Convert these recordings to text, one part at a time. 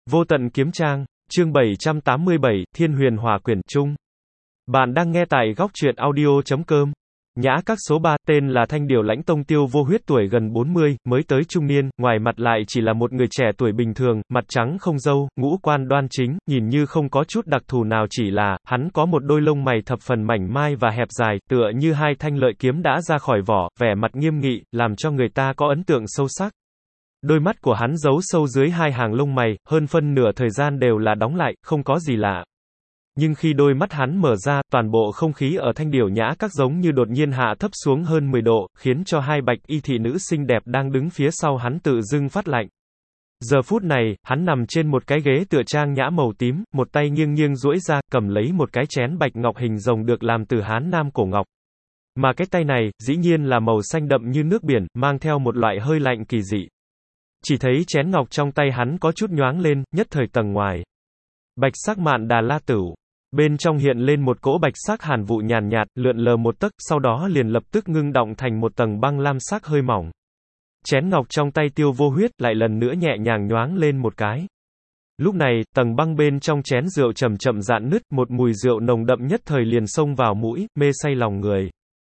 Vô tận kiếm trang, chương 787, Thiên Huyền Hỏa Quyển Trung. Bạn đang nghe tại góc truyện audio.com. Nhã các số 3, tên là Thanh Điểu Lãnh Tông Tiêu Vô Huyết, tuổi gần 40, mới tới trung niên, ngoài mặt lại chỉ là một người trẻ tuổi bình thường, mặt trắng không râu, ngũ quan đoan chính, nhìn như không có chút đặc thù nào, chỉ là, hắn có một đôi lông mày thập phần mảnh mai và hẹp dài, tựa như hai thanh lợi kiếm đã ra khỏi vỏ, vẻ mặt nghiêm nghị, làm cho người ta có ấn tượng sâu sắc. Đôi mắt của hắn giấu sâu dưới hai hàng lông mày, hơn phân nửa thời gian đều là đóng lại, không có gì lạ. Nhưng khi đôi mắt hắn mở ra, toàn bộ không khí ở Thanh Điểu Nhã các giống như đột nhiên hạ thấp xuống hơn 10 độ, khiến cho hai bạch y thị nữ xinh đẹp đang đứng phía sau hắn tự dưng phát lạnh. Giờ phút này, hắn nằm trên một cái ghế tựa trang nhã màu tím, một tay nghiêng nghiêng duỗi ra, cầm lấy một cái chén bạch ngọc hình rồng được làm từ Hán Nam cổ ngọc. Mà cái tay này, dĩ nhiên là màu xanh đậm như nước biển, mang theo một loại hơi lạnh kỳ dị. Chỉ thấy chén ngọc trong tay hắn có chút nhoáng lên, nhất thời tầng ngoài. Bạch sắc mạn đà la tửu. Bên trong hiện lên một cỗ bạch sắc hàn vụ nhàn nhạt, lượn lờ một tấc, sau đó liền lập tức ngưng đọng thành một tầng băng lam sắc hơi mỏng. Chén ngọc trong tay Tiêu Vô Huyết, lại lần nữa nhẹ nhàng nhoáng lên một cái. Lúc này, tầng băng bên trong chén rượu chậm chậm rạn nứt, một mùi rượu nồng đậm nhất thời liền xông vào mũi, mê say lòng người.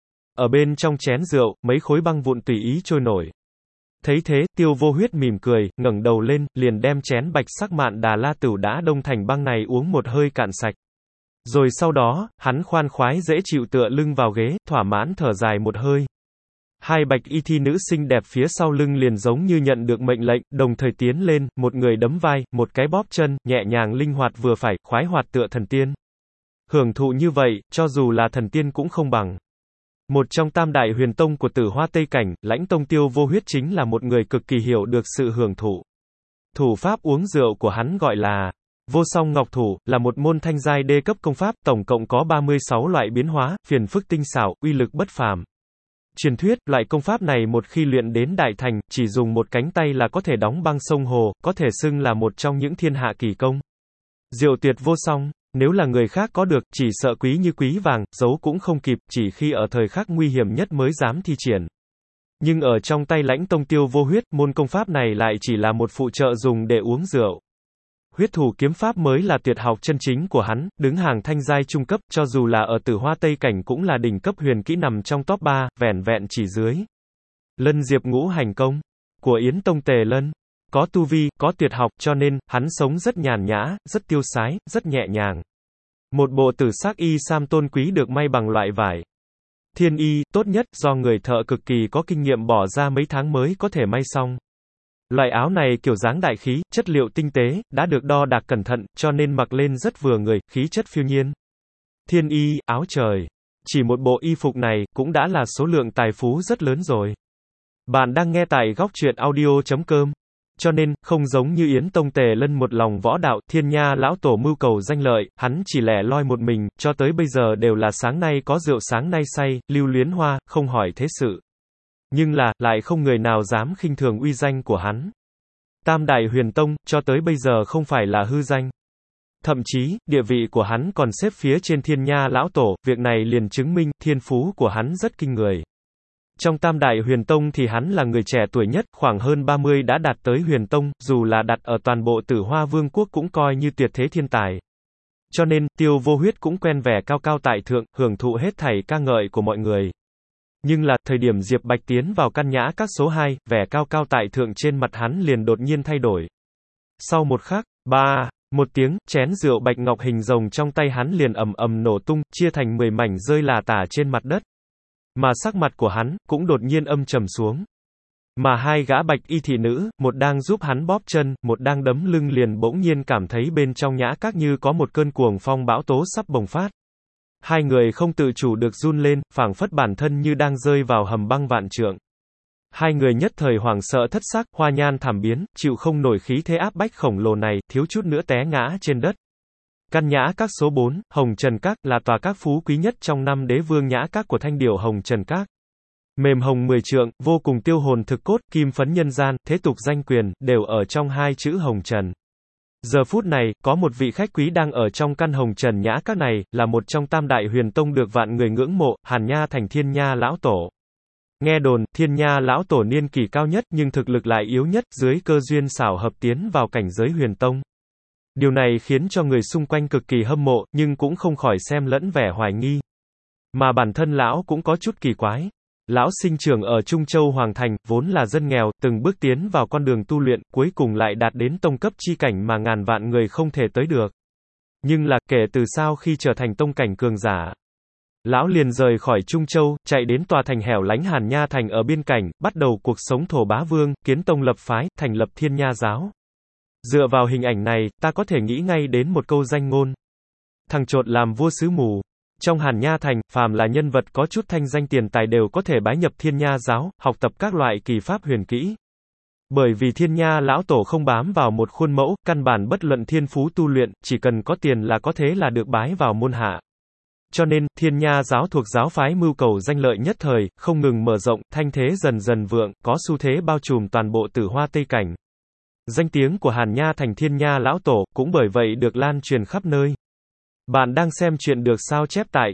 Ở bên trong chén rượu, mấy khối băng vụn tùy ý trôi nổi. Thấy thế, Tiêu Vô Huyết mỉm cười, ngẩng đầu lên, liền đem chén bạch sắc mạn đà la tửu đã đông thành băng này uống một hơi cạn sạch. Rồi sau đó, hắn khoan khoái dễ chịu tựa lưng vào ghế, thỏa mãn thở dài một hơi. Hai bạch y thi nữ xinh đẹp phía sau lưng liền giống như nhận được mệnh lệnh, đồng thời tiến lên, một người đấm vai, một cái bóp chân, nhẹ nhàng linh hoạt vừa phải, khoái hoạt tựa thần tiên. Hưởng thụ như vậy, cho dù là thần tiên cũng không bằng. Một trong tam đại huyền tông của Tử Hoa Tây Cảnh, Lãnh Tông Tiêu Vô Huyết chính là một người cực kỳ hiểu được sự hưởng thụ. Thủ pháp uống rượu của hắn gọi là Vô Song Ngọc Thủ, là một môn thanh giai đê cấp công pháp, tổng cộng có 36 loại biến hóa, phiền phức tinh xảo, uy lực bất phàm. Truyền thuyết, loại công pháp này một khi luyện đến đại thành, chỉ dùng một cánh tay là có thể đóng băng sông hồ, có thể xưng là một trong những thiên hạ kỳ công. Diệu tuyệt vô song. Nếu là người khác có được, chỉ sợ quý như quý vàng, giấu cũng không kịp, chỉ khi ở thời khắc nguy hiểm nhất mới dám thi triển. Nhưng ở trong tay Lãnh Tông Tiêu Vô Huyết, môn công pháp này lại chỉ là một phụ trợ dùng để uống rượu. Huyết thủ kiếm pháp mới là tuyệt học chân chính của hắn, đứng hàng thanh giai trung cấp, cho dù là ở Tử Hoa Tây Cảnh cũng là đỉnh cấp huyền kỹ, nằm trong top 3, vẻn vẹn chỉ dưới Lân Diệp Ngũ Hành Công của Yến Tông Tề Lân. Có tu vi, có tuyệt học, cho nên, hắn sống rất nhàn nhã, rất tiêu sái, rất nhẹ nhàng. Một bộ tử sắc y sam tôn quý được may bằng loại vải thiên y, tốt nhất, do người thợ cực kỳ có kinh nghiệm bỏ ra mấy tháng mới có thể may xong. Loại áo này kiểu dáng đại khí, chất liệu tinh tế, đã được đo đạc cẩn thận, cho nên mặc lên rất vừa người, khí chất phiêu nhiên. Thiên y, áo trời. Chỉ một bộ y phục này, cũng đã là số lượng tài phú rất lớn rồi. Bạn đang nghe tại góc truyện audio.com. Cho nên, không giống như Yến Tông Tề Lân một lòng võ đạo, Thiên Nha lão tổ mưu cầu danh lợi, hắn chỉ lẻ loi một mình, cho tới bây giờ đều là sáng nay có rượu sáng nay say, lưu luyến hoa, không hỏi thế sự. Nhưng là, lại không người nào dám khinh thường uy danh của hắn. Tam đại huyền tông, cho tới bây giờ không phải là hư danh. Thậm chí, địa vị của hắn còn xếp phía trên Thiên Nha lão tổ, việc này liền chứng minh, thiên phú của hắn rất kinh người. Trong tam đại huyền tông thì hắn là người trẻ tuổi nhất, khoảng hơn 30 đã đạt tới huyền tông, dù là đặt ở toàn bộ Tử Hoa Vương quốc cũng coi như tuyệt thế thiên tài. Cho nên, Tiêu Vô Huyết cũng quen vẻ cao cao tại thượng, hưởng thụ hết thảy ca ngợi của mọi người. Nhưng là, thời điểm Diệp Bạch tiến vào căn nhã các số 2, vẻ cao cao tại thượng trên mặt hắn liền đột nhiên thay đổi. Sau một khắc, một tiếng, chén rượu bạch ngọc hình rồng trong tay hắn liền ầm ầm nổ tung, chia thành 10 mảnh rơi lả tả trên mặt đất. Mà sắc mặt của hắn, cũng đột nhiên âm trầm xuống. Mà hai gã bạch y thị nữ, một đang giúp hắn bóp chân, một đang đấm lưng liền bỗng nhiên cảm thấy bên trong nhã các như có một cơn cuồng phong bão tố sắp bùng phát. Hai người không tự chủ được run lên, phảng phất bản thân như đang rơi vào hầm băng vạn trượng. Hai người nhất thời hoảng sợ thất sắc, hoa nhan thảm biến, chịu không nổi khí thế áp bách khổng lồ này, thiếu chút nữa té ngã trên đất. Căn nhã các số 4, Hồng Trần Các, là tòa các phú quý nhất trong 5 đế vương nhã các của Thanh Điểu Hồng Trần Các. Mềm hồng 10 trượng, vô cùng tiêu hồn thực cốt, kim phấn nhân gian, thế tục danh quyền, đều ở trong hai chữ Hồng Trần. Giờ phút này, có một vị khách quý đang ở trong căn Hồng Trần nhã các này, là một trong tam đại huyền tông được vạn người ngưỡng mộ, Hàn Nha Thành Thiên Nha lão tổ. Nghe đồn, Thiên Nha lão tổ niên kỷ cao nhất nhưng thực lực lại yếu nhất, dưới cơ duyên xảo hợp tiến vào cảnh giới huyền tông. Điều này khiến cho người xung quanh cực kỳ hâm mộ, nhưng cũng không khỏi xem lẫn vẻ hoài nghi. Mà bản thân lão cũng có chút kỳ quái. Lão sinh trưởng ở Trung Châu Hoàng Thành, vốn là dân nghèo, từng bước tiến vào con đường tu luyện, cuối cùng lại đạt đến tông cấp chi cảnh mà ngàn vạn người không thể tới được. Nhưng là, kể từ sau khi trở thành tông cảnh cường giả, lão liền rời khỏi Trung Châu, chạy đến tòa thành hẻo lánh Hàn Nha Thành ở biên cảnh, bắt đầu cuộc sống thổ bá vương, kiến tông lập phái, thành lập Thiên Nha giáo. Dựa vào hình ảnh này, ta có thể nghĩ ngay đến một câu danh ngôn. Thằng chột làm vua xứ mù. Trong Hàn Nha Thành, phàm là nhân vật có chút thanh danh tiền tài đều có thể bái nhập Thiên Nha giáo, học tập các loại kỳ pháp huyền kỹ. Bởi vì Thiên Nha lão tổ không bám vào một khuôn mẫu, căn bản bất luận thiên phú tu luyện, chỉ cần có tiền là có thế là được bái vào môn hạ. Cho nên, Thiên Nha giáo thuộc giáo phái mưu cầu danh lợi nhất thời, không ngừng mở rộng, thanh thế dần dần vượng, có xu thế bao trùm toàn bộ Tử Hoa Tây Cảnh. Danh tiếng của Hàn Nha Thành Thiên Nha lão tổ cũng bởi vậy được lan truyền khắp nơi. Bạn đang xem chuyện được sao chép tại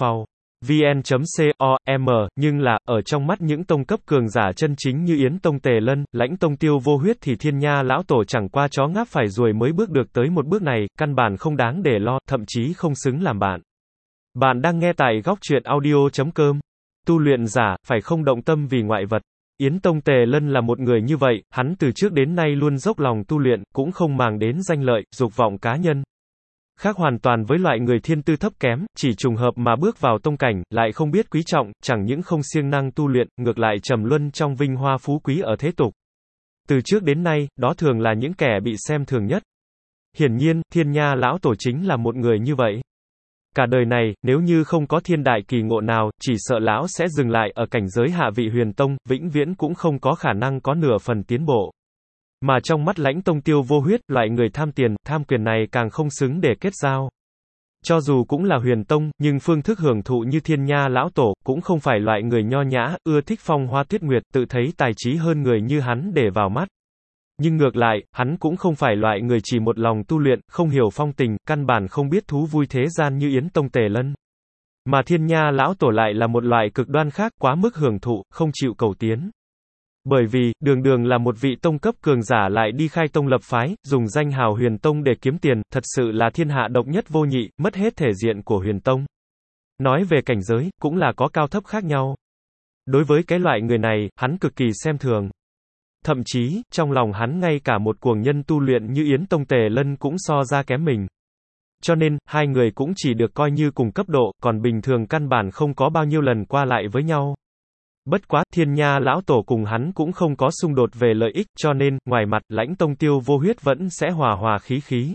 chuyên.vn.com, nhưng là, ở trong mắt những tông cấp cường giả chân chính như Yến Tông Tề Lân, Lãnh Tông Tiêu Vô Huyết thì Thiên Nha lão tổ chẳng qua chó ngáp phải ruồi mới bước được tới một bước này, căn bản không đáng để lo, thậm chí không xứng làm bạn. Bạn đang nghe tại góc truyện audio.com. Tu luyện giả, phải không động tâm vì ngoại vật. Yến Tông Tề Lân là một người như vậy, hắn từ trước đến nay luôn dốc lòng tu luyện, cũng không màng đến danh lợi, dục vọng cá nhân. Khác hoàn toàn với loại người thiên tư thấp kém, chỉ trùng hợp mà bước vào tông cảnh, lại không biết quý trọng, chẳng những không siêng năng tu luyện, ngược lại trầm luân trong vinh hoa phú quý ở thế tục. Từ trước đến nay, đó thường là những kẻ bị xem thường nhất. Hiển nhiên, Thiên Nha lão tổ chính là một người như vậy. Cả đời này, nếu như không có thiên đại kỳ ngộ nào, chỉ sợ lão sẽ dừng lại ở cảnh giới hạ vị huyền tông, vĩnh viễn cũng không có khả năng có nửa phần tiến bộ. Mà trong mắt Lãnh Tông Tiêu Vô Huyết, loại người tham tiền, tham quyền này càng không xứng để kết giao. Cho dù cũng là huyền tông, nhưng phương thức hưởng thụ như Thiên Nha lão tổ, cũng không phải loại người nho nhã, ưa thích phong hoa tuyết nguyệt, tự thấy tài trí hơn người như hắn để vào mắt. Nhưng ngược lại, hắn cũng không phải loại người chỉ một lòng tu luyện, không hiểu phong tình, căn bản không biết thú vui thế gian như Yến Tông Tề Lân. Mà Thiên Nha lão tổ lại là một loại cực đoan khác, quá mức hưởng thụ, không chịu cầu tiến. Bởi vì, đường đường là một vị tông cấp cường giả lại đi khai tông lập phái, dùng danh hào huyền tông để kiếm tiền, thật sự là thiên hạ độc nhất vô nhị, mất hết thể diện của huyền tông. Nói về cảnh giới, cũng là có cao thấp khác nhau. Đối với cái loại người này, hắn cực kỳ xem thường. Thậm chí, trong lòng hắn ngay cả một cuồng nhân tu luyện như Yến Tông Tề Lân cũng so ra kém mình. Cho nên, hai người cũng chỉ được coi như cùng cấp độ, còn bình thường căn bản không có bao nhiêu lần qua lại với nhau. Bất quá, Thiên Nha lão tổ cùng hắn cũng không có xung đột về lợi ích, cho nên, ngoài mặt, Lãnh Tông Tiêu Vô Huyết vẫn sẽ hòa hòa khí khí.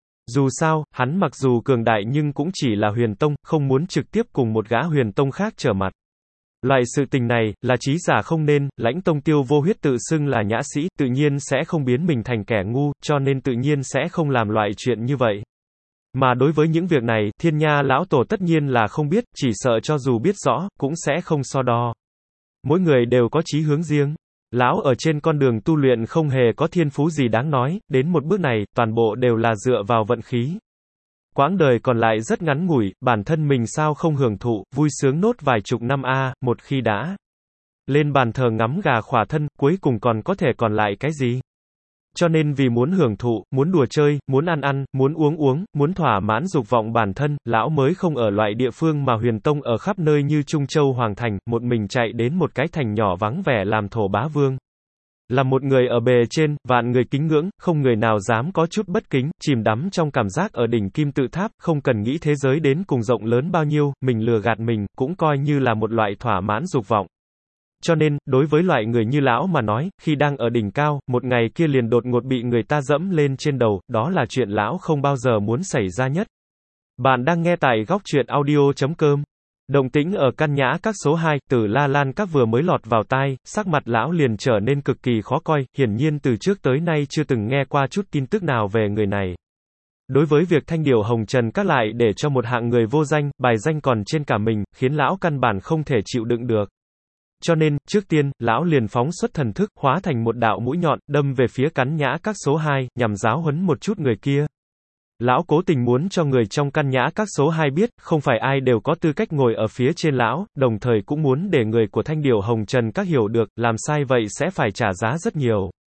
Dù sao, hắn mặc dù cường đại nhưng cũng chỉ là huyền tông, không muốn trực tiếp cùng một gã huyền tông khác trở mặt. Loại sự tình này, là trí giả không nên, Lãnh Tông Tiêu Vô Huyết tự xưng là nhã sĩ, tự nhiên sẽ không biến mình thành kẻ ngu, cho nên tự nhiên sẽ không làm loại chuyện như vậy. Mà đối với những việc này, Thiên Nha lão tổ tất nhiên là không biết, chỉ sợ cho dù biết rõ, cũng sẽ không so đo. Mỗi người đều có chí hướng riêng. Lão ở trên con đường tu luyện không hề có thiên phú gì đáng nói, đến một bước này, toàn bộ đều là dựa vào vận khí. Quãng đời còn lại rất ngắn ngủi, bản thân mình sao không hưởng thụ, vui sướng nốt vài chục năm một khi đã lên bàn thờ ngắm gà khỏa thân, cuối cùng còn có thể còn lại cái gì? Cho nên vì muốn hưởng thụ, muốn đùa chơi, muốn ăn, muốn uống, muốn thỏa mãn dục vọng bản thân, lão mới không ở loại địa phương mà huyền tông ở khắp nơi như Trung Châu Hoàng Thành, một mình chạy đến một cái thành nhỏ vắng vẻ làm thổ bá vương. Là một người ở bề trên, vạn người kính ngưỡng, không người nào dám có chút bất kính, chìm đắm trong cảm giác ở đỉnh kim tự tháp, không cần nghĩ thế giới đến cùng rộng lớn bao nhiêu, mình lừa gạt mình, cũng coi như là một loại thỏa mãn dục vọng. Cho nên, đối với loại người như lão mà nói, khi đang ở đỉnh cao, một ngày kia liền đột ngột bị người ta dẫm lên trên đầu, đó là chuyện lão không bao giờ muốn xảy ra nhất. Bạn đang nghe tại góc truyện audio.com. Động tĩnh ở căn nhã các số 2, Tử La Lan các vừa mới lọt vào tai, sắc mặt lão liền trở nên cực kỳ khó coi, hiển nhiên từ trước tới nay chưa từng nghe qua chút tin tức nào về người này. Đối với việc thanh điều hồng trần các lại để cho một hạng người vô danh, bài danh còn trên cả mình, khiến lão căn bản không thể chịu đựng được. Cho nên, trước tiên, lão liền phóng xuất thần thức, hóa thành một đạo mũi nhọn, đâm về phía căn nhã các số 2, nhằm giáo huấn một chút người kia. Lão cố tình muốn cho người trong căn nhã các số 2 biết, không phải ai đều có tư cách ngồi ở phía trên lão, đồng thời cũng muốn để người của thanh điều hồng trần các hiểu được, làm sai vậy sẽ phải trả giá rất nhiều.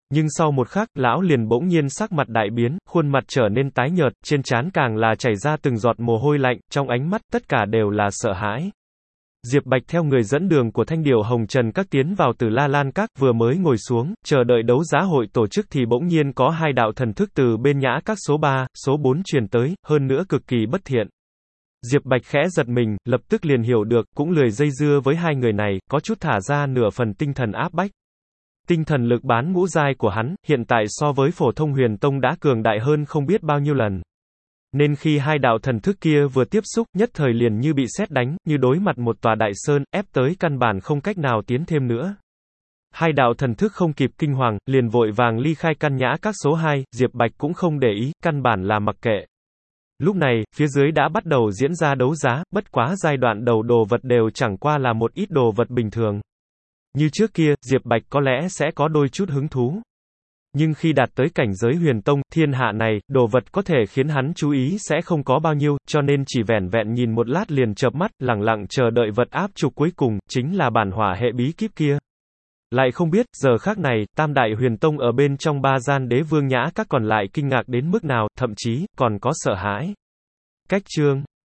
Nhưng sau một khắc, lão liền bỗng nhiên sắc mặt đại biến, khuôn mặt trở nên tái nhợt, trên trán càng là chảy ra từng giọt mồ hôi lạnh, trong ánh mắt tất cả đều là sợ hãi. Diệp Bạch theo người dẫn đường của Thanh Điểu Hồng Trần Các tiến vào Tử La Lan Các, vừa mới ngồi xuống, chờ đợi đấu giá hội tổ chức thì bỗng nhiên có hai đạo thần thức từ bên Nhã Các số 3, số 4 truyền tới, hơn nữa cực kỳ bất thiện. Diệp Bạch khẽ giật mình, lập tức liền hiểu được, cũng lười dây dưa với hai người này, có chút thả ra nửa phần tinh thần áp bách. Tinh thần lực bán ngũ giai của hắn, hiện tại so với phổ thông huyền tông đã cường đại hơn không biết bao nhiêu lần. Nên khi hai đạo thần thức kia vừa tiếp xúc, nhất thời liền như bị sét đánh, như đối mặt một tòa đại sơn, ép tới căn bản không cách nào tiến thêm nữa. Hai đạo thần thức không kịp kinh hoàng, liền vội vàng ly khai căn Nhã Các số 2, Diệp Bạch cũng không để ý, căn bản là mặc kệ. Lúc này, phía dưới đã bắt đầu diễn ra đấu giá, bất quá giai đoạn đầu đồ vật đều chẳng qua là một ít đồ vật bình thường. Như trước kia, Diệp Bạch có lẽ sẽ có đôi chút hứng thú. Nhưng khi đạt tới cảnh giới huyền tông, thiên hạ này, đồ vật có thể khiến hắn chú ý sẽ không có bao nhiêu, cho nên chỉ vẻn vẹn nhìn một lát liền chợp mắt, lẳng lặng chờ đợi vật áp trục cuối cùng, chính là bản hỏa hệ bí kíp kia. Lại không biết, giờ khác này, tam đại huyền tông ở bên trong ba gian đế vương Nhã Các còn lại kinh ngạc đến mức nào, thậm chí, còn có sợ hãi. Cách chương